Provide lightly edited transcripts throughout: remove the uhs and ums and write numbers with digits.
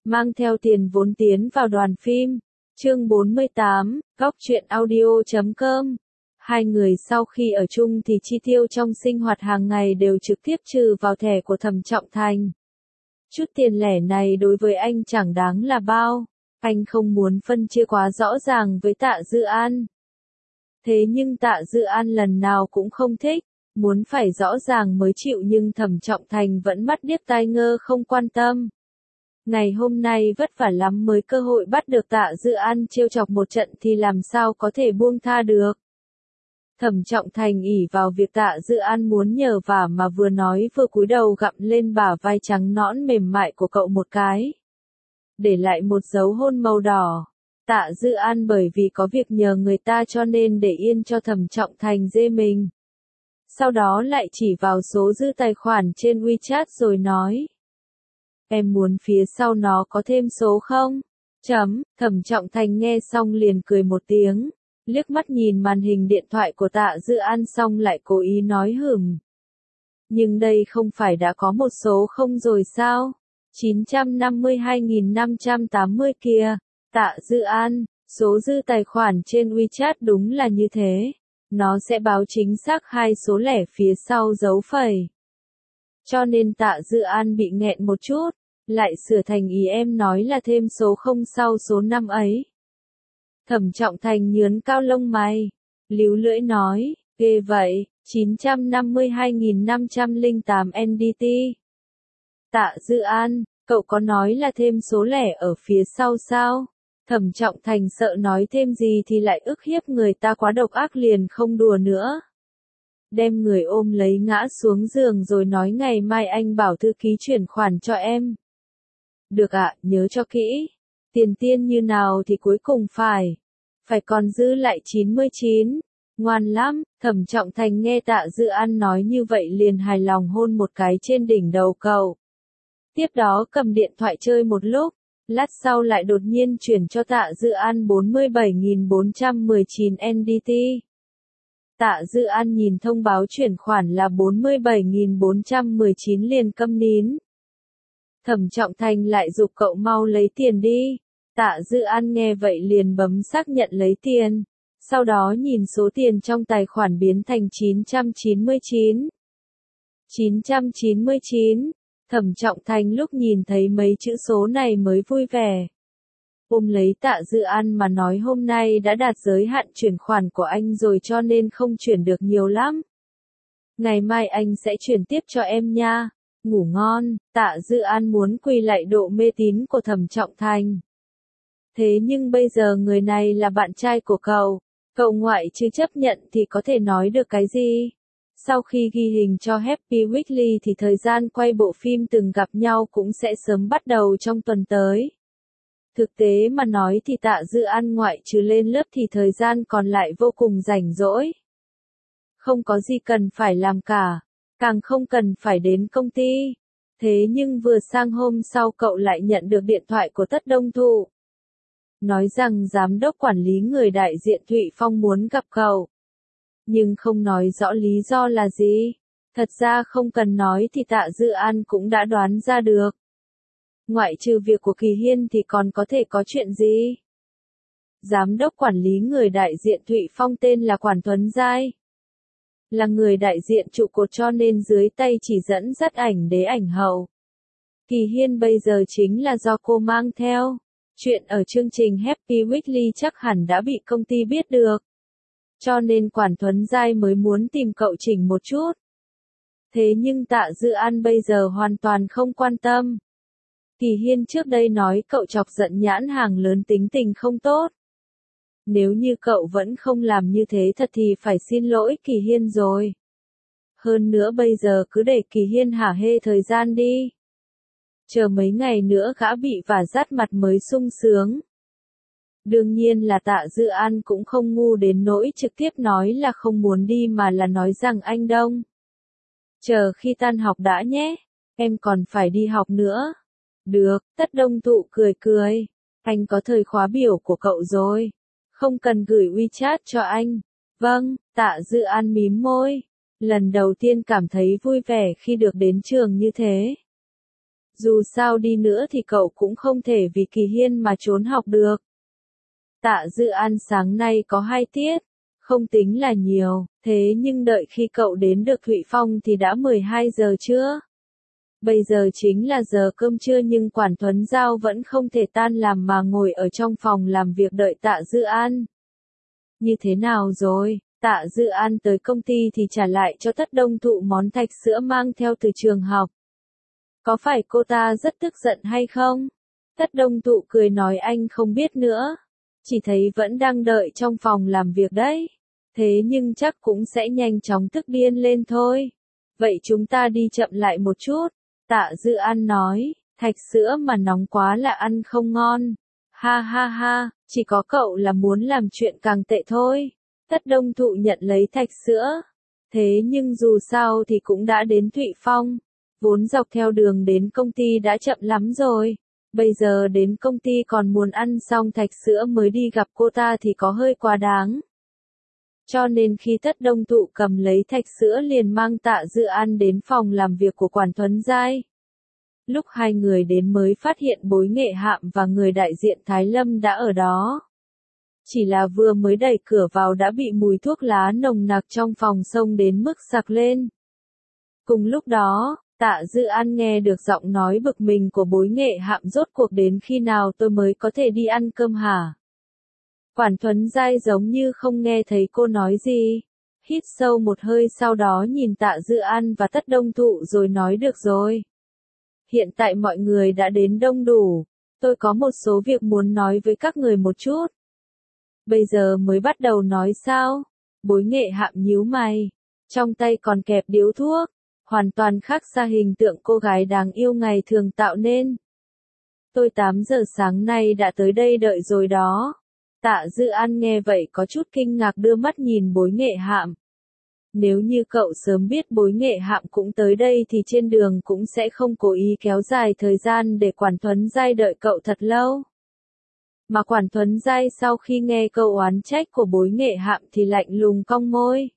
mang theo tiền vốn tiến vào đoàn phim. Chương 48, Góc truyện audio.com. Hai người sau khi ở chung thì chi tiêu trong sinh hoạt hàng ngày đều trực tiếp trừ vào thẻ của Thẩm Trọng Thành. Chút tiền lẻ này đối với anh chẳng đáng là bao, anh không muốn phân chia quá rõ ràng với Tạ Dư An. Thế nhưng Tạ Dư An lần nào cũng không thích, muốn phải rõ ràng mới chịu, nhưng Thẩm Trọng Thành vẫn mắt điếc tai ngơ không quan tâm. Ngày hôm nay vất vả lắm mới cơ hội bắt được Tạ Dư An trêu chọc một trận thì làm sao có thể buông tha được. Thẩm Trọng Thành ỷ vào việc Tạ Dư An muốn nhờ vả mà vừa nói vừa cúi đầu gặm lên bả vai trắng nõn mềm mại của cậu một cái, để lại một dấu hôn màu đỏ. Tạ Dư An bởi vì có việc nhờ người ta cho nên để yên cho Thẩm Trọng Thành dê mình. Sau đó lại chỉ vào số dư tài khoản trên WeChat rồi nói: "Em muốn phía sau nó có thêm số không?" Thẩm Trọng Thành nghe xong liền cười một tiếng, liếc mắt nhìn màn hình điện thoại của Tạ Dư An xong lại cố ý nói hửm: "Nhưng đây không phải đã có một số không rồi sao? 952.580 kia." Tạ Dư An, số dư tài khoản trên WeChat đúng là như thế. Nó sẽ báo chính xác hai số lẻ phía sau dấu phẩy. Cho nên Tạ Dư An bị nghẹn một chút, lại sửa thành ý em nói là thêm số không sau số 5 ấy. Thẩm Trọng Thành nhướn cao lông mày, líu lưỡi nói: "Ghê vậy, 952.508 NDT. Tạ Dư An, cậu có nói là thêm số lẻ ở phía sau sao?" Thẩm Trọng Thành sợ nói thêm gì thì lại ức hiếp người ta quá độc ác liền không đùa nữa. Đem người ôm lấy ngã xuống giường rồi nói: "Ngày mai anh bảo thư ký chuyển khoản cho em." "Được ạ, nhớ cho kỹ. Tiền tiên như nào thì cuối cùng phải còn giữ lại 99. Ngoan lắm." Thẩm Trọng Thành nghe Tạ Dư An nói như vậy liền hài lòng hôn một cái trên đỉnh đầu cậu. Tiếp đó cầm điện thoại chơi một lúc, lát sau lại đột nhiên chuyển cho Tạ Dư An 47.419 NDT. Tạ Dư An nhìn thông báo chuyển khoản là 47.419 liền câm nín. Thẩm Trọng Thành lại giục cậu mau lấy tiền đi. Tạ Dư An nghe vậy liền bấm xác nhận lấy tiền, sau đó nhìn số tiền trong tài khoản biến thành 999. 999. Thẩm Trọng Thành lúc nhìn thấy mấy chữ số này mới vui vẻ. Ôm lấy Tạ Dư An mà nói: "Hôm nay đã đạt giới hạn chuyển khoản của anh rồi cho nên không chuyển được nhiều lắm. Ngày mai anh sẽ chuyển tiếp cho em nha. Ngủ ngon." Tạ Dư An muốn quỳ lạy độ mê tín của Thẩm Trọng Thành. Thế nhưng bây giờ người này là bạn trai của cậu ngoại trừ chấp nhận thì có thể nói được cái gì? Sau khi ghi hình cho Happy Weekly thì thời gian quay bộ phim Từng Gặp Nhau cũng sẽ sớm bắt đầu trong tuần tới. Thực tế mà nói thì Tạ Dư An ngoại trừ lên lớp thì thời gian còn lại vô cùng rảnh rỗi. Không có gì cần phải làm cả, càng không cần phải đến công ty. Thế nhưng vừa sang hôm sau cậu lại nhận được điện thoại của Tất Đông Thụ. Nói rằng giám đốc quản lý người đại diện Thụy Phong muốn gặp cậu. Nhưng không nói rõ lý do là gì. Thật ra không cần nói thì Tạ Dư An cũng đã đoán ra được. Ngoại trừ việc của Kỳ Hiên thì còn có thể có chuyện gì? Giám đốc quản lý người đại diện Thụy Phong tên là Quản Tuấn Giai. Là người đại diện trụ cột cho nên dưới tay chỉ dẫn dắt ảnh đế ảnh hậu. Kỳ Hiên bây giờ chính là do cô mang theo. Chuyện ở chương trình Happy Weekly chắc hẳn đã bị công ty biết được. Cho nên Quản Tuấn Giai mới muốn tìm cậu chỉnh một chút. Thế nhưng Tạ Dư An bây giờ hoàn toàn không quan tâm. Kỳ Hiên trước đây nói cậu chọc giận nhãn hàng lớn tính tình không tốt. Nếu như cậu vẫn không làm như thế thật thì phải xin lỗi Kỳ Hiên rồi. Hơn nữa bây giờ cứ để Kỳ Hiên hả hê thời gian đi. Chờ mấy ngày nữa gã bị vả rát mặt mới sung sướng. Đương nhiên là Tạ Dư An cũng không ngu đến nỗi trực tiếp nói là không muốn đi mà là nói rằng: "Anh Đông, chờ khi tan học đã nhé, em còn phải đi học nữa." "Được." Tất Đông Thụ cười cười. "Anh có thời khóa biểu của cậu rồi. Không cần gửi WeChat cho anh." "Vâng." Tạ Dư An mím môi. Lần đầu tiên cảm thấy vui vẻ khi được đến trường như thế. Dù sao đi nữa thì cậu cũng không thể vì Kỳ Hiên mà trốn học được. Tạ Dư An sáng nay có 2 tiết, không tính là nhiều, thế nhưng đợi khi cậu đến được Thụy Phong thì đã 12 giờ trưa. Bây giờ chính là giờ cơm trưa nhưng Quản Thuấn Giao vẫn không thể tan làm mà ngồi ở trong phòng làm việc đợi Tạ Dư An. Như thế nào rồi? Tạ Dư An tới công ty thì trả lại cho Tất Đông Thụ món thạch sữa mang theo từ trường học. Có phải cô ta rất tức giận hay không? Tất Đông Thụ cười nói anh không biết nữa. Chỉ thấy vẫn đang đợi trong phòng làm việc đấy. Thế nhưng chắc cũng sẽ nhanh chóng tức điên lên thôi. Vậy chúng ta đi chậm lại một chút. Tạ Dư An nói, thạch sữa mà nóng quá là ăn không ngon. Ha ha ha, chỉ có cậu là muốn làm chuyện càng tệ thôi. Tất Đông Thụ nhận lấy thạch sữa. Thế nhưng dù sao thì cũng đã đến Thụy Phong. Vốn dọc theo đường đến công ty đã chậm lắm rồi. Bây giờ đến công ty còn muốn ăn xong thạch sữa mới đi gặp cô ta thì có hơi quá đáng. Cho nên khi Tất Đông Thụ cầm lấy thạch sữa liền mang Tạ Dư An đến phòng làm việc của Quản Thuấn Giai. Lúc hai người đến mới phát hiện Bối Nghệ Hạm và người đại diện Thái Lâm đã ở đó. Chỉ là vừa mới đẩy cửa vào đã bị mùi thuốc lá nồng nặc trong phòng xông đến mức sặc lên. Cùng lúc đó, Tạ Dư An nghe được giọng nói bực mình của Bối Nghệ Hạm rốt cuộc đến khi nào tôi mới có thể đi ăn cơm hả? Quản Thuấn Giai giống như không nghe thấy cô nói gì. Hít sâu một hơi sau đó nhìn Tạ Dư An và Tất Đông Thụ rồi nói được rồi. Hiện tại mọi người đã đến đông đủ. Tôi có một số việc muốn nói với các người một chút. Bây giờ mới bắt đầu nói sao? Bối Nghệ Hạm nhíu mày. Trong tay còn kẹp điếu thuốc. Hoàn toàn khác xa hình tượng cô gái đáng yêu ngày thường tạo nên. Tôi 8 giờ sáng nay đã tới đây đợi rồi đó. Tạ Dư An nghe vậy có chút kinh ngạc đưa mắt nhìn Bối Nghệ Hạm. Nếu như cậu sớm biết Bối Nghệ Hạm cũng tới đây thì trên đường cũng sẽ không cố ý kéo dài thời gian để Quản Thuấn Giai đợi cậu thật lâu. Mà Quản Thuấn Giai sau khi nghe câu oán trách của Bối Nghệ Hạm thì lạnh lùng cong môi.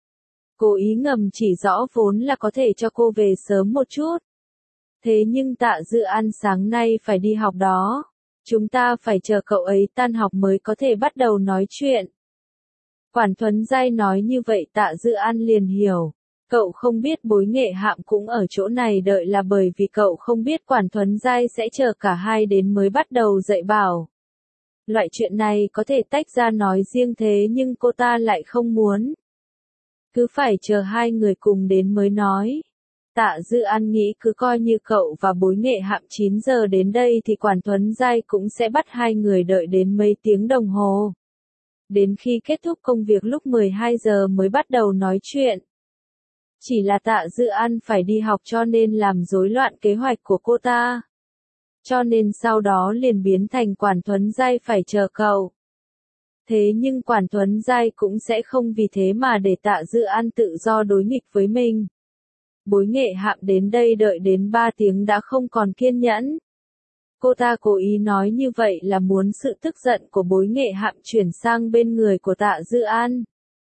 Cố ý ngầm chỉ rõ vốn là có thể cho cô về sớm một chút. Thế nhưng Tạ Dư An sáng nay phải đi học đó. Chúng ta phải chờ cậu ấy tan học mới có thể bắt đầu nói chuyện. Quản Thuấn Giai nói như vậy Tạ Dư An liền hiểu. Cậu không biết Bối Nghệ Hạm cũng ở chỗ này đợi là bởi vì cậu không biết Quản Thuấn Giai sẽ chờ cả hai đến mới bắt đầu dạy bảo. Loại chuyện này có thể tách ra nói riêng thế nhưng cô ta lại không muốn. Cứ phải chờ hai người cùng đến mới nói. Tạ Dư An nghĩ cứ coi như cậu và Bối Nghệ Hạm 9 giờ đến đây thì Quản Thuấn Giai cũng sẽ bắt hai người đợi đến mấy tiếng đồng hồ. Đến khi kết thúc công việc lúc 12 giờ mới bắt đầu nói chuyện. Chỉ là Tạ Dư An phải đi học cho nên làm rối loạn kế hoạch của cô ta. Cho nên sau đó liền biến thành Quản Thuấn Giai phải chờ cậu. Thế nhưng Quản Thuấn Giai cũng sẽ không vì thế mà để Tạ Dư An tự do đối nghịch với mình. Bối Nghệ Hạm đến đây đợi đến 3 tiếng đã không còn kiên nhẫn. Cô ta cố ý nói như vậy là muốn sự tức giận của Bối Nghệ Hạm chuyển sang bên người của Tạ Dư An.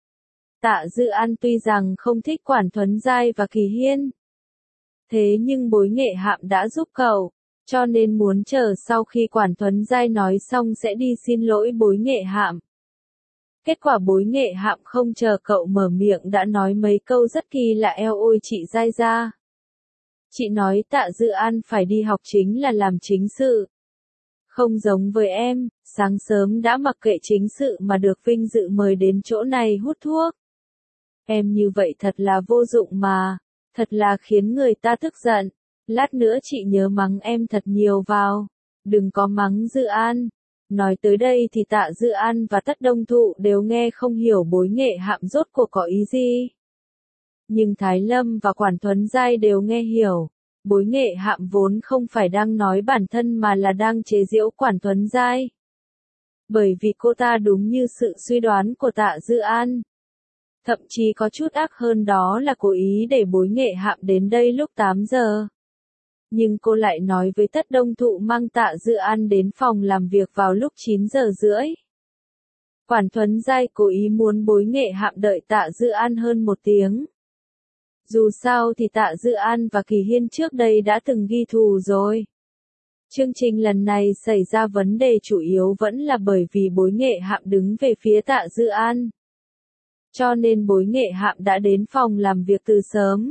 Tạ Dư An tuy rằng không thích Quản Thuấn Giai và Kỳ Hiên. Thế nhưng Bối Nghệ Hạm đã giúp cậu, cho nên muốn chờ sau khi Quản Thuấn Giai nói xong sẽ đi xin lỗi Bối Nghệ Hạm. Kết quả Bối Nghệ Hạm không chờ cậu mở miệng đã nói mấy câu rất kỳ lạ eo ôi chị Giai ra. Chị nói Tạ Dư An phải đi học chính là làm chính sự. Không giống với em, sáng sớm đã mặc kệ chính sự mà được vinh dự mời đến chỗ này hút thuốc. Em như vậy thật là vô dụng mà, thật là khiến người ta tức giận. Lát nữa chị nhớ mắng em thật nhiều vào, đừng có mắng Dư An. Nói tới đây thì Tạ Dư An và Tất Đông Thụ đều nghe không hiểu Bối Nghệ Hạm rốt cuộc có ý gì. Nhưng Thái Lâm và Quản Thuấn Giai đều nghe hiểu. Bối Nghệ Hạm vốn không phải đang nói bản thân mà là đang chế giễu Quản Thuấn Giai. Bởi vì cô ta đúng như sự suy đoán của Tạ Dư An. Thậm chí có chút ác hơn đó là cố ý để Bối Nghệ Hạm đến đây lúc 8 giờ. Nhưng cô lại nói với Tất Đông Thụ mang Tạ Dư An đến phòng làm việc vào lúc 9 giờ rưỡi. Quản Thuấn Giai cố ý muốn Bối Nghệ Hạm đợi Tạ Dư An hơn 1 tiếng. Dù sao thì Tạ Dư An và Kỳ Hiên trước đây đã từng ghi thù rồi. Chương trình lần này xảy ra vấn đề chủ yếu vẫn là bởi vì Bối Nghệ Hạm đứng về phía Tạ Dư An. Cho nên Bối Nghệ Hạm đã đến phòng làm việc từ sớm.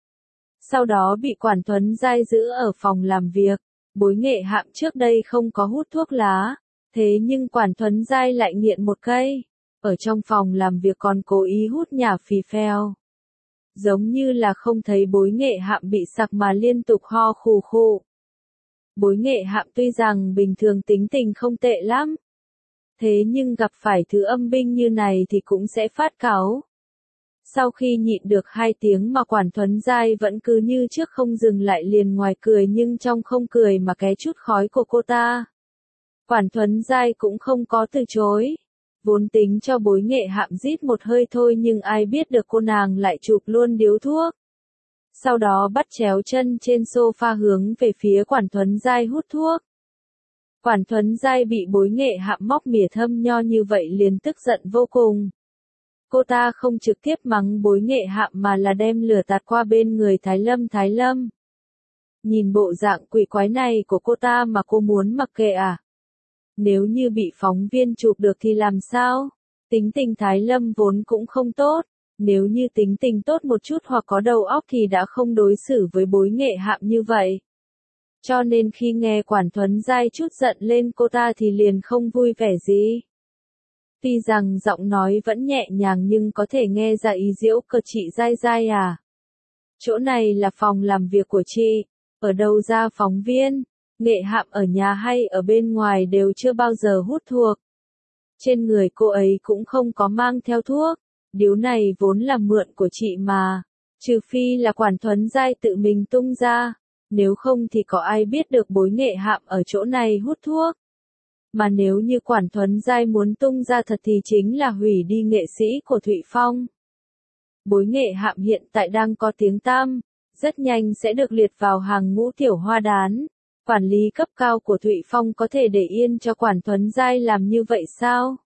Sau đó bị Quản Thuấn Giai giữ ở phòng làm việc. Bối Nghệ Hạm trước đây không có hút thuốc lá, thế nhưng Quản Thuấn Giai lại nghiện một cây. Ở trong phòng làm việc còn cố ý hút nhả phì phèo. Giống như là không thấy Bối Nghệ Hạm bị sặc mà liên tục ho khù khụ. Bối Nghệ Hạm tuy rằng bình thường tính tình không tệ lắm. Thế nhưng gặp phải thứ âm binh như này thì cũng sẽ phát cáu. Sau khi nhịn được 2 tiếng mà Quản Thuấn Giai vẫn cứ như trước không dừng lại liền ngoài cười nhưng trong không cười mà ké chút khói của cô ta. Quản Thuấn Giai cũng không có từ chối. Vốn tính cho Bối Nghệ Hạm rít một hơi thôi nhưng ai biết được cô nàng lại chụp luôn điếu thuốc. Sau đó bắt chéo chân trên sofa hướng về phía Quản Thuấn Giai hút thuốc. Quản Thuấn Giai bị Bối Nghệ Hạm móc mỉa thâm nho như vậy liền tức giận vô cùng. Cô ta không trực tiếp mắng Bối Nghệ Hạm mà là đem lửa tạt qua bên người Thái Lâm. Nhìn bộ dạng quỷ quái này của cô ta mà cô muốn mặc kệ à? Nếu như bị phóng viên chụp được thì làm sao? Tính tình Thái Lâm vốn cũng không tốt. Nếu như tính tình tốt một chút hoặc có đầu óc thì đã không đối xử với Bối Nghệ Hạm như vậy. Cho nên khi nghe Quản Thuấn Giai chút giận lên cô ta thì liền không vui vẻ gì. Tuy rằng giọng nói vẫn nhẹ nhàng nhưng có thể nghe ra ý giễu cợt chị Giai Giai à. Chỗ này là phòng làm việc của chị, ở đâu ra phóng viên, Nghệ Hạm ở nhà hay ở bên ngoài đều chưa bao giờ hút thuốc. Trên người cô ấy cũng không có mang theo thuốc, điếu này vốn là mượn của chị mà, trừ phi là Quản Thuấn Giai tự mình tung ra, nếu không thì có ai biết được Bối Nghệ Hạm ở chỗ này hút thuốc. Mà nếu như Quản Thuấn Giai muốn tung ra thật thì chính là hủy đi nghệ sĩ của Thụy Phong. Bối Nghệ Hạm hiện tại đang có tiếng tăm, rất nhanh sẽ được liệt vào hàng ngũ tiểu hoa đán. Quản lý cấp cao của Thụy Phong có thể để yên cho Quản Thuấn Giai làm như vậy sao?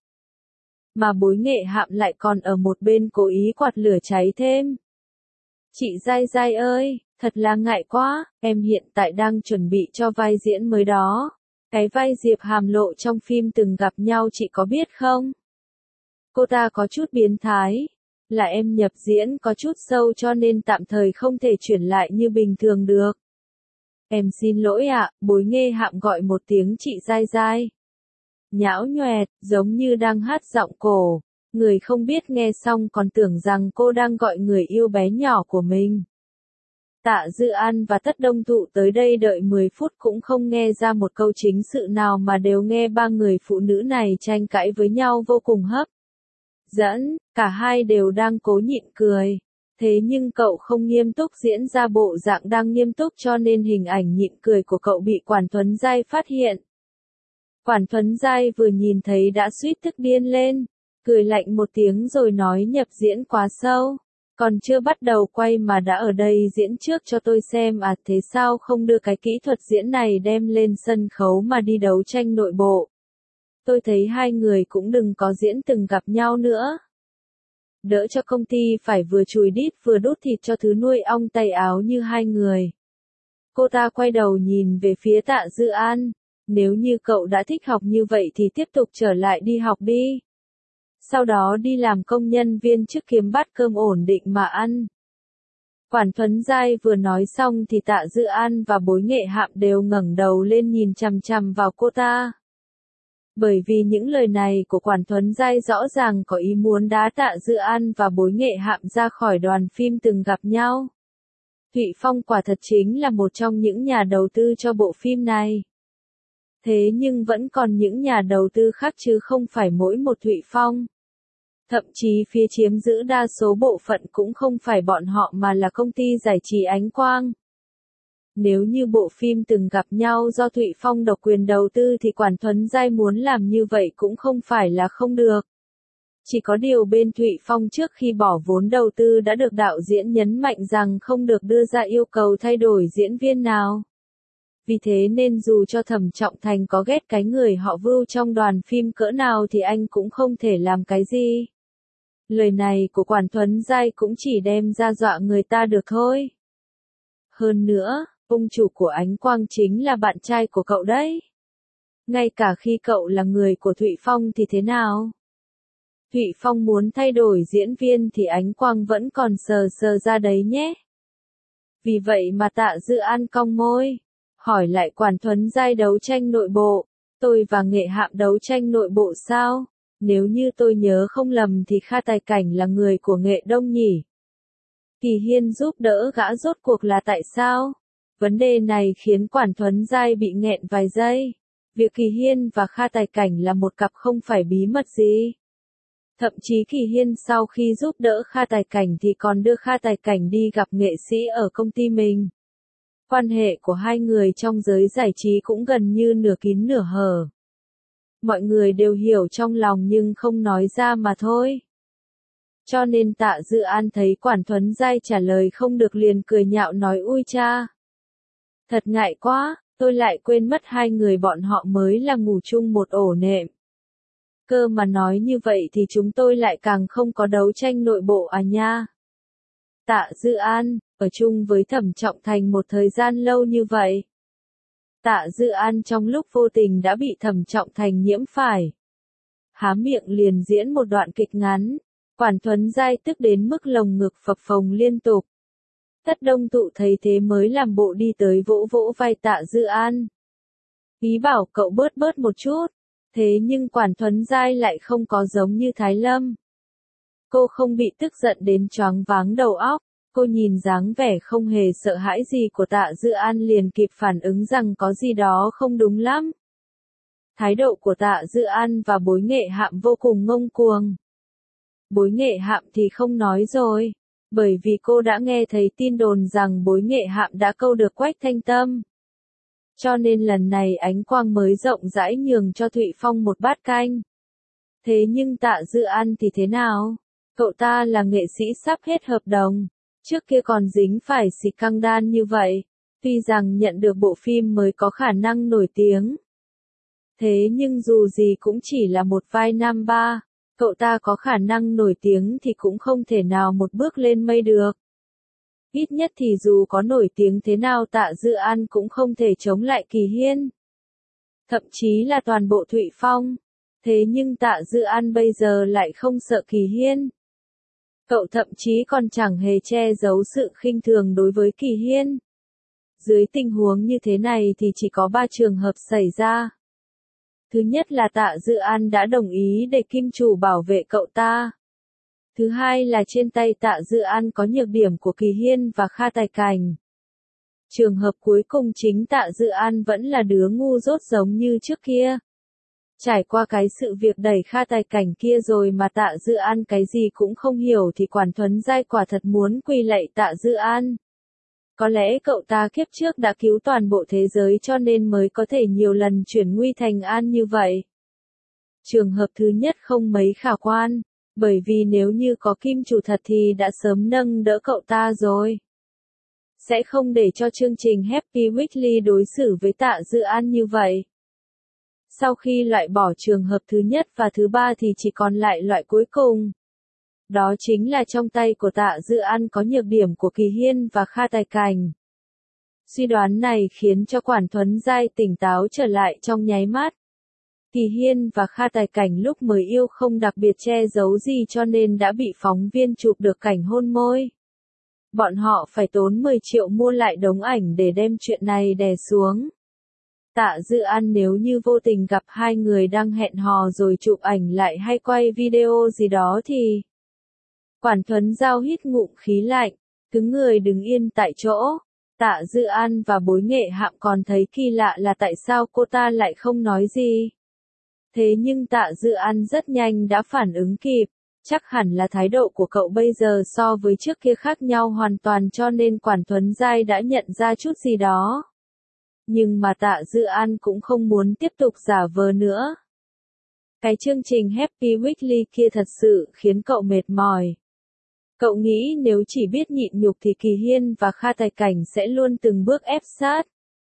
Mà Bối Nghệ Hạm lại còn ở một bên cố ý quạt lửa cháy thêm. Chị Giai Giai ơi, thật là ngại quá, em hiện tại đang chuẩn bị cho vai diễn mới đó. Cái vai Diệp Hàm Lộ trong phim Từng Gặp Nhau chị có biết không? Cô ta có chút biến thái. Là em nhập diễn có chút sâu cho nên tạm thời không thể chuyển lại như bình thường được. Em xin lỗi ạ, Bối Nghệ Hạm gọi một tiếng chị Giai Giai. Nhão nhoẹt, giống như đang hát giọng cổ. Người không biết nghe xong còn tưởng rằng cô đang gọi người yêu bé nhỏ của mình. Tạ Dư An và Tất Đông Thụ tới đây đợi 10 phút cũng không nghe ra một câu chính sự nào mà đều nghe ba người phụ nữ này tranh cãi với nhau vô cùng hấp dẫn, cả hai đều đang cố nhịn cười. Thế nhưng cậu không nghiêm túc diễn ra bộ dạng đang nghiêm túc cho nên hình ảnh nhịn cười của cậu bị Quản Thuấn Giai phát hiện. Quản Thuấn Giai vừa nhìn thấy đã suýt tức điên lên, cười lạnh một tiếng rồi nói nhập diễn quá sâu. Còn chưa bắt đầu quay mà đã ở đây diễn trước cho tôi xem à, thế sao không đưa cái kỹ thuật diễn này đem lên sân khấu mà đi đấu tranh nội bộ. Tôi thấy hai người cũng đừng có diễn Từng Gặp Nhau nữa. Đỡ cho công ty phải vừa chùi đít vừa đút thịt cho thứ nuôi ong tay áo như hai người. Cô ta quay đầu nhìn về phía Tạ Dư An. Nếu như cậu đã thích học như vậy thì tiếp tục trở lại đi học đi. Sau đó đi làm công nhân viên chức kiếm bát cơm ổn định mà ăn. Quản Thuấn Giai vừa nói xong thì Tạ Dư An và Bối Nghệ Hạm đều ngẩng đầu lên nhìn chằm chằm vào cô ta. Bởi vì những lời này của Quản Thuấn Giai rõ ràng có ý muốn đá Tạ Dư An và Bối Nghệ Hạm ra khỏi đoàn phim Từng Gặp Nhau. Thụy Phong quả thật chính là một trong những nhà đầu tư cho bộ phim này. Thế nhưng vẫn còn những nhà đầu tư khác chứ không phải mỗi một Thụy Phong. Thậm chí phía chiếm giữ đa số bộ phận cũng không phải bọn họ mà là công ty giải trí Ánh Quang. Nếu như bộ phim Từng Gặp Nhau do Thụy Phong độc quyền đầu tư thì Quản Thuấn Giai muốn làm như vậy cũng không phải là không được. Chỉ có điều bên Thụy Phong trước khi bỏ vốn đầu tư đã được đạo diễn nhấn mạnh rằng không được đưa ra yêu cầu thay đổi diễn viên nào. Vì thế nên dù cho Thẩm Trọng Thành có ghét cái người họ Vưu trong đoàn phim cỡ nào thì anh cũng không thể làm cái gì. Lời này của Quản Thuấn Giai cũng chỉ đem ra dọa người ta được thôi. Hơn nữa, ông chủ của Ánh Quang chính là bạn trai của cậu đấy. Ngay cả khi cậu là người của Thụy Phong thì thế nào? Thụy Phong muốn thay đổi diễn viên thì Ánh Quang vẫn còn sờ sờ ra đấy nhé. Vì vậy mà Tạ Dư An cong môi, hỏi lại Quản Thuấn Giai đấu tranh nội bộ. Tôi và Nghệ Hạm đấu tranh nội bộ sao? Nếu như tôi nhớ không lầm thì Kha Tài Cảnh là người của Nghệ Đông nhỉ? Kỳ Hiên giúp đỡ gã rốt cuộc là tại sao? Vấn đề này khiến Quản Thuấn Giai bị nghẹn vài giây. Việc Kỳ Hiên và Kha Tài Cảnh là một cặp không phải bí mật gì. Thậm chí Kỳ Hiên sau khi giúp đỡ Kha Tài Cảnh thì còn đưa Kha Tài Cảnh đi gặp nghệ sĩ ở công ty mình. Quan hệ của hai người trong giới giải trí cũng gần như nửa kín nửa hở. Mọi người đều hiểu trong lòng nhưng không nói ra mà thôi. Cho nên Tạ Dư An thấy Quản Thuấn Giai trả lời không được liền cười nhạo nói ui cha. Thật ngại quá, tôi lại quên mất hai người bọn họ mới là ngủ chung một ổ nệm. Cơ mà nói như vậy thì chúng tôi lại càng không có đấu tranh nội bộ à nha. Tạ Dư An, ở chung với Thẩm Trọng Thành một thời gian lâu như vậy. Tạ Dư An trong lúc vô tình đã bị Thẩm Trọng Thành nhiễm phải. Há miệng liền diễn một đoạn kịch ngắn. Quản Thuấn Giai tức đến mức lồng ngực phập phồng liên tục. Tất đông tụ thấy thế mới làm bộ đi tới vỗ vỗ vai Tạ Dư An. Ý bảo cậu bớt bớt một chút. Thế nhưng Quản Thuấn Giai lại không có giống như Thái Lâm. Cô không bị tức giận đến choáng váng đầu óc. Cô nhìn dáng vẻ không hề sợ hãi gì của Tạ Dư An liền kịp phản ứng rằng có gì đó không đúng lắm. Thái độ của Tạ Dư An và Bối Nghệ Hạm vô cùng ngông cuồng. Bối Nghệ Hạm thì không nói rồi, bởi vì cô đã nghe thấy tin đồn rằng Bối Nghệ Hạm đã câu được Quách Thanh Tâm. Cho nên lần này Ánh Quang mới rộng rãi nhường cho Thụy Phong một bát canh. Thế nhưng Tạ Dư An thì thế nào? Cậu ta là nghệ sĩ sắp hết hợp đồng, trước kia còn dính phải xì căng đan như vậy, tuy rằng nhận được bộ phim mới có khả năng nổi tiếng. Thế nhưng dù gì cũng chỉ là một vai nam ba, cậu ta có khả năng nổi tiếng thì cũng không thể nào một bước lên mây được. Ít nhất thì dù có nổi tiếng thế nào Tạ Dư An cũng không thể chống lại Kỳ Hiên. Thậm chí là toàn bộ Thụy Phong. Thế nhưng Tạ Dư An bây giờ lại không sợ Kỳ Hiên. Cậu thậm chí còn chẳng hề che giấu sự khinh thường đối với Kỳ Hiên. Dưới tình huống như thế này thì chỉ có 3 trường hợp xảy ra. Thứ nhất là Tạ Dư An đã đồng ý để Kim Chủ bảo vệ cậu ta. Thứ hai là trên tay Tạ Dư An có nhược điểm của Kỳ Hiên và Kha Tài Cảnh. Trường hợp cuối cùng chính Tạ Dư An vẫn là đứa ngu dốt giống như trước kia. Trải qua cái sự việc đẩy Kha Tài Cảnh kia rồi mà Tạ Dư An cái gì cũng không hiểu thì Quản Thuấn Giai quả thật muốn quỳ lạy Tạ Dư An. Có lẽ cậu ta kiếp trước đã cứu toàn bộ thế giới cho nên mới có thể nhiều lần chuyển nguy thành an như vậy. Trường hợp thứ nhất không mấy khả quan, bởi vì nếu như có Kim Chủ thật thì đã sớm nâng đỡ cậu ta rồi. Sẽ không để cho chương trình Happy Weekly đối xử với Tạ Dư An như vậy. Sau khi loại bỏ trường hợp thứ nhất và thứ ba thì chỉ còn lại loại cuối cùng. Đó chính là trong tay của Tạ Dư An có nhược điểm của Kỳ Hiên và Kha Tài Cảnh. Suy đoán này khiến cho Quản Thuấn Giai tỉnh táo trở lại trong nháy mắt. Kỳ Hiên và Kha Tài Cảnh lúc mới yêu không đặc biệt che giấu gì cho nên đã bị phóng viên chụp được cảnh hôn môi. Bọn họ phải tốn 10 triệu mua lại đống ảnh để đem chuyện này đè xuống. Tạ Dư An nếu như vô tình gặp hai người đang hẹn hò rồi chụp ảnh lại hay quay video gì đó thì... Quản Thuấn Giao hít ngụm khí lạnh, cứng người đứng yên tại chỗ. Tạ Dư An và Bối Nghệ Hạm còn thấy kỳ lạ là tại sao cô ta lại không nói gì. Thế nhưng Tạ Dư An rất nhanh đã phản ứng kịp, chắc hẳn là thái độ của cậu bây giờ so với trước kia khác nhau hoàn toàn cho nên Quản Thuấn Giai đã nhận ra chút gì đó. Nhưng mà Tạ Dư An cũng không muốn tiếp tục giả vờ nữa. Cái chương trình Happy Weekly kia thật sự khiến cậu mệt mỏi. Cậu nghĩ nếu chỉ biết nhịn nhục thì Kỳ Hiên và Kha Tài Cảnh sẽ luôn từng bước ép sát.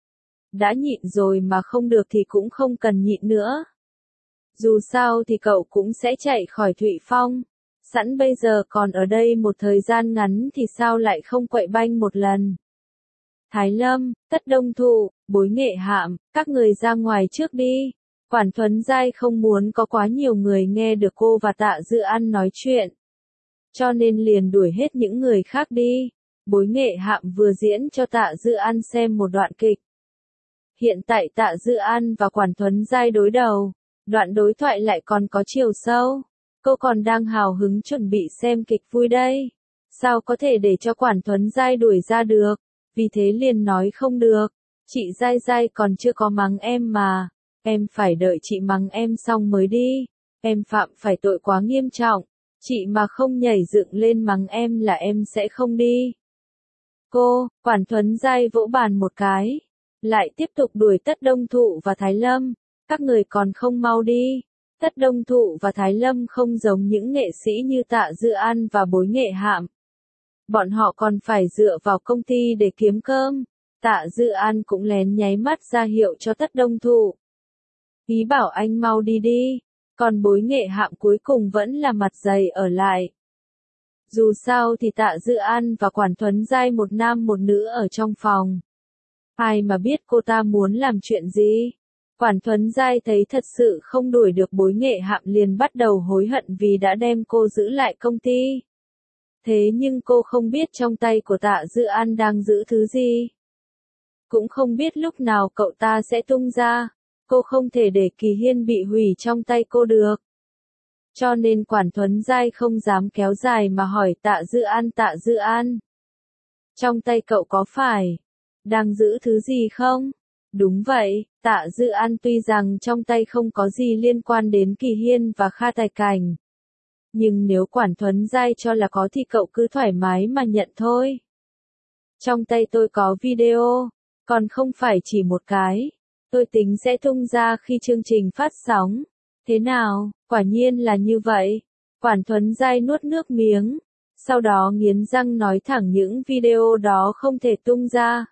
Đã nhịn rồi mà không được thì cũng không cần nhịn nữa. Dù sao thì cậu cũng sẽ chạy khỏi Thụy Phong. Sẵn bây giờ còn ở đây một thời gian ngắn thì sao lại không quậy banh một lần. Thái Lâm, Tất Đông Thụ, Bối Nghệ Hạm, các người ra ngoài trước đi. Quản Thuấn Giai không muốn có quá nhiều người nghe được cô và Tạ Dư An nói chuyện. Cho nên liền đuổi hết những người khác đi. Bối Nghệ Hạm vừa diễn cho Tạ Dư An xem một đoạn kịch. Hiện tại Tạ Dư An và Quản Thuấn Giai đối đầu. Đoạn đối thoại lại còn có chiều sâu. Cô còn đang hào hứng chuẩn bị xem kịch vui đây. Sao có thể để cho Quản Thuấn Giai đuổi ra được? Vì thế liền nói không được. Chị Giai Giai còn chưa có mắng em mà. Em phải đợi chị mắng em xong mới đi. Em phạm phải tội quá nghiêm trọng. Chị mà không nhảy dựng lên mắng em là em sẽ không đi. Cô, Quản Thuấn Giai vỗ bàn một cái. Lại tiếp tục đuổi Tất Đông Thụ và Thái Lâm. Các người còn không mau đi. Tất Đông Thụ và Thái Lâm không giống những nghệ sĩ như Tạ Dư An và Bối Nghệ Hạm. Bọn họ còn phải dựa vào công ty để kiếm cơm. Tạ Dư An cũng lén nháy mắt ra hiệu cho Tất Đông Thụ. Ý bảo anh mau đi đi. Còn Bối Nghệ Hạm cuối cùng vẫn là mặt dày ở lại. Dù sao thì Tạ Dư An và Quản Thuấn Giai một nam một nữ ở trong phòng. Ai mà biết cô ta muốn làm chuyện gì. Quản Thuấn Giai thấy thật sự không đuổi được Bối Nghệ Hạm liền bắt đầu hối hận vì đã đem cô giữ lại công ty. Thế nhưng cô không biết trong tay của Tạ Dư An đang giữ thứ gì. Cũng không biết lúc nào cậu ta sẽ tung ra. Cô không thể để Kỳ Hiên bị hủy trong tay cô được. Cho nên Quản Thuấn Giai không dám kéo dài mà hỏi Tạ Dư An. Trong tay cậu có phải đang giữ thứ gì không? Đúng vậy, Tạ Dư An tuy rằng trong tay không có gì liên quan đến Kỳ Hiên và Kha Tài Cảnh. Nhưng nếu Quản Thuấn Giai cho là có thì cậu cứ thoải mái mà nhận thôi. Trong tay tôi có video, còn không phải chỉ một cái. Tôi tính sẽ tung ra khi chương trình phát sóng. Thế nào, quả nhiên là như vậy. Quản Thuấn Giai nuốt nước miếng. Sau đó nghiến răng nói thẳng những video đó không thể tung ra.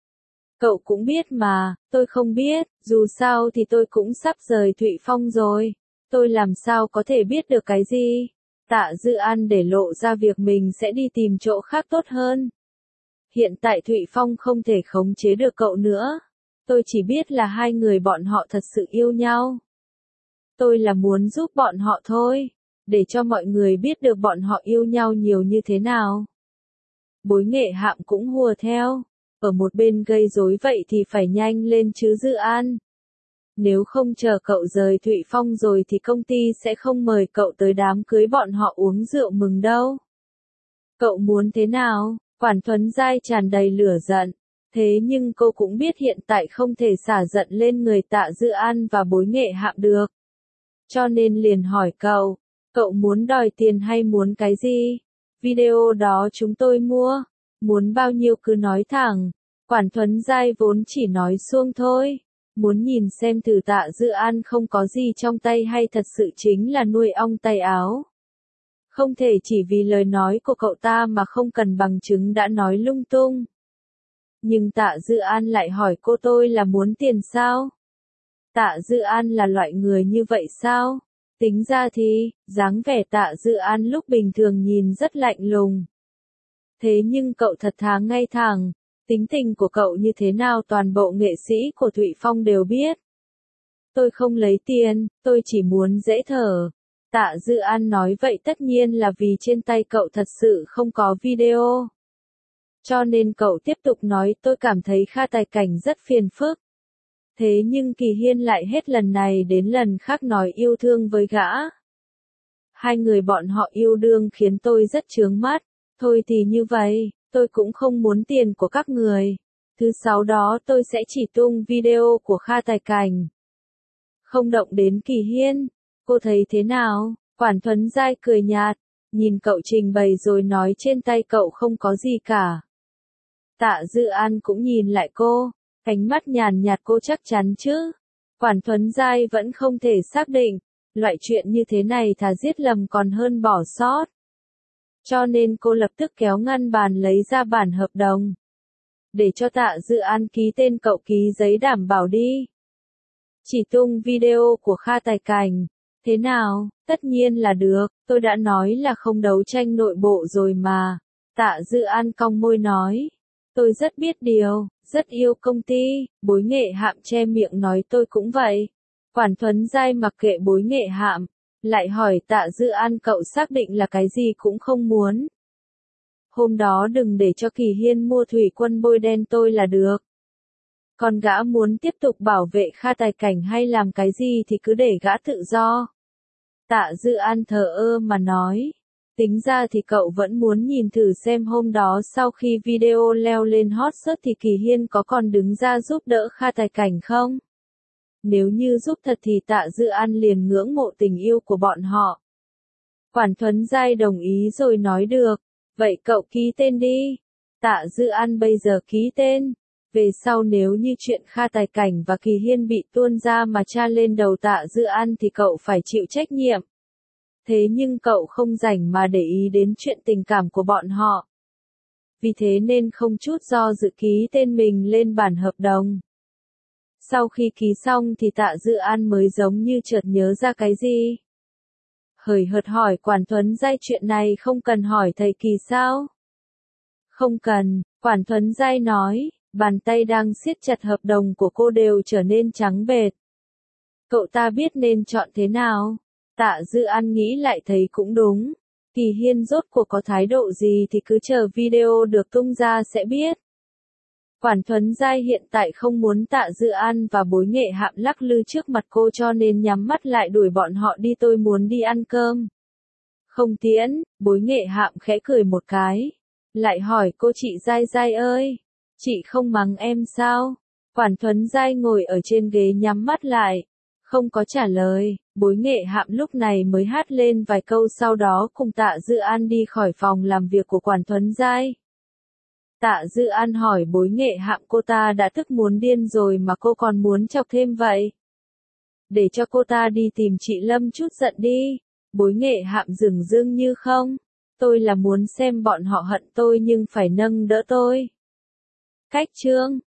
Cậu cũng biết mà, tôi không biết, dù sao thì tôi cũng sắp rời Thụy Phong rồi. Tôi làm sao có thể biết được cái gì? Tạ Dư An để lộ ra việc mình sẽ đi tìm chỗ khác tốt hơn. Hiện tại Thụy Phong không thể khống chế được cậu nữa. Tôi chỉ biết là hai người bọn họ thật sự yêu nhau. Tôi là muốn giúp bọn họ thôi, để cho mọi người biết được bọn họ yêu nhau nhiều như thế nào. Bối Nghệ Hạm cũng hùa theo. Ở một bên gây rối vậy thì phải nhanh lên chứ Dư An. Nếu không chờ cậu rời Thụy Phong rồi thì công ty sẽ không mời cậu tới đám cưới bọn họ uống rượu mừng đâu. Cậu muốn thế nào? Quản Thuấn Giai tràn đầy lửa giận. Thế nhưng cô cũng biết hiện tại không thể xả giận lên người Tạ Dư An và Bối Nghệ Hạm được. Cho nên liền hỏi cậu muốn đòi tiền hay muốn cái gì? Video đó chúng tôi mua. Muốn bao nhiêu cứ nói thẳng. Quản Thuấn Giai vốn chỉ nói suông thôi. Muốn nhìn xem thử Tạ Dư An không có gì trong tay hay thật sự chính là nuôi ong tay áo. Không thể chỉ vì lời nói của cậu ta mà không cần bằng chứng đã nói lung tung. Nhưng Tạ Dư An lại hỏi cô tôi là muốn tiền sao? Tạ Dư An là loại người như vậy sao? Tính ra thì, dáng vẻ Tạ Dư An lúc bình thường nhìn rất lạnh lùng. Thế nhưng cậu thật thà ngay thẳng, tính tình của cậu như thế nào toàn bộ nghệ sĩ của Thụy Phong đều biết. Tôi không lấy tiền, tôi chỉ muốn dễ thở. Tạ Dư An nói vậy tất nhiên là vì trên tay cậu thật sự không có video. Cho nên cậu tiếp tục nói tôi cảm thấy Kha Tài Cảnh rất phiền phức. Thế nhưng Kỳ Hiên lại hết lần này đến lần khác nói yêu thương với gã. Hai người bọn họ yêu đương khiến tôi rất chướng mắt. Thôi thì như vậy, tôi cũng không muốn tiền của các người. Thứ sáu đó tôi sẽ chỉ tung video của Kha Tài Cảnh. Không động đến Kỳ Hiên. Cô thấy thế nào? Quản Thuấn Giai cười nhạt, nhìn cậu trình bày rồi nói trên tay cậu không có gì cả. Tạ Dư An cũng nhìn lại cô, ánh mắt nhàn nhạt cô chắc chắn chứ. Quản Thuấn Giai vẫn không thể xác định, loại chuyện như thế này thà giết lầm còn hơn bỏ sót. Cho nên cô lập tức kéo ngăn bàn lấy ra bản hợp đồng. Để cho Tạ Dư An ký tên cậu ký giấy đảm bảo đi. Chỉ tung video của Kha Tài Cảnh. Thế nào, tất nhiên là được, tôi đã nói là không đấu tranh nội bộ rồi mà. Tạ Dư An cong môi nói. Tôi rất biết điều, rất yêu công ty, Bối Nghệ Hạm che miệng nói tôi cũng vậy. Quản Thuấn Giai mặc kệ Bối Nghệ Hạm, lại hỏi Tạ Dư An cậu xác định là cái gì cũng không muốn. Hôm đó đừng để cho Kỳ Hiên mua thủy quân bôi đen tôi là được. Còn gã muốn tiếp tục bảo vệ Kha Tài Cảnh hay làm cái gì thì cứ để gã tự do. Tạ Dư An thờ ơ mà nói. Tính ra thì cậu vẫn muốn nhìn thử xem hôm đó sau khi video leo lên hot search thì Kỳ Hiên có còn đứng ra giúp đỡ Kha Tài Cảnh không? Nếu như giúp thật thì Tạ Dư An liền ngưỡng mộ tình yêu của bọn họ. Quản Thuấn Giai đồng ý rồi nói được. Vậy cậu ký tên đi. Tạ Dư An bây giờ ký tên. Về sau nếu như chuyện Kha Tài Cảnh và Kỳ Hiên bị tuôn ra mà tra lên đầu Tạ Dư An thì cậu phải chịu trách nhiệm. Thế nhưng cậu không rảnh mà để ý đến chuyện tình cảm của bọn họ. Vì thế nên không chút do dự ký tên mình lên bản hợp đồng. Sau khi ký xong thì Tạ Dư An mới giống như chợt nhớ ra cái gì. Hời hợt hỏi Quản Thuấn Giai chuyện này không cần hỏi thầy Kỳ sao? Không cần, Quản Thuấn Giai nói, bàn tay đang siết chặt hợp đồng của cô đều trở nên trắng bệch. Cậu ta biết nên chọn thế nào? Tạ Dư An nghĩ lại thấy cũng đúng. Kỳ Hiên rốt cuộc có thái độ gì thì cứ chờ video được tung ra sẽ biết. Quản Thuấn Giai hiện tại không muốn Tạ Dư An và Bối Nghệ Hạm lắc lư trước mặt cô cho nên nhắm mắt lại đuổi bọn họ đi. Tôi muốn đi ăn cơm. Không tiễn, Bối Nghệ Hạm khẽ cười một cái. Lại hỏi cô chị Giai Giai ơi, chị không mắng em sao? Quản Thuấn Giai ngồi ở trên ghế nhắm mắt lại. Không có trả lời, Bối Nghệ Hạm lúc này mới hát lên vài câu sau đó cùng Tạ Dư An đi khỏi phòng làm việc của Quản Thuấn Giai. Tạ Dư An hỏi Bối Nghệ Hạm cô ta đã tức muốn điên rồi mà cô còn muốn chọc thêm vậy. Để cho cô ta đi tìm chị Lâm chút giận đi. Bối Nghệ Hạm dửng dưng như không. Tôi là muốn xem bọn họ hận tôi nhưng phải nâng đỡ tôi. Cách chương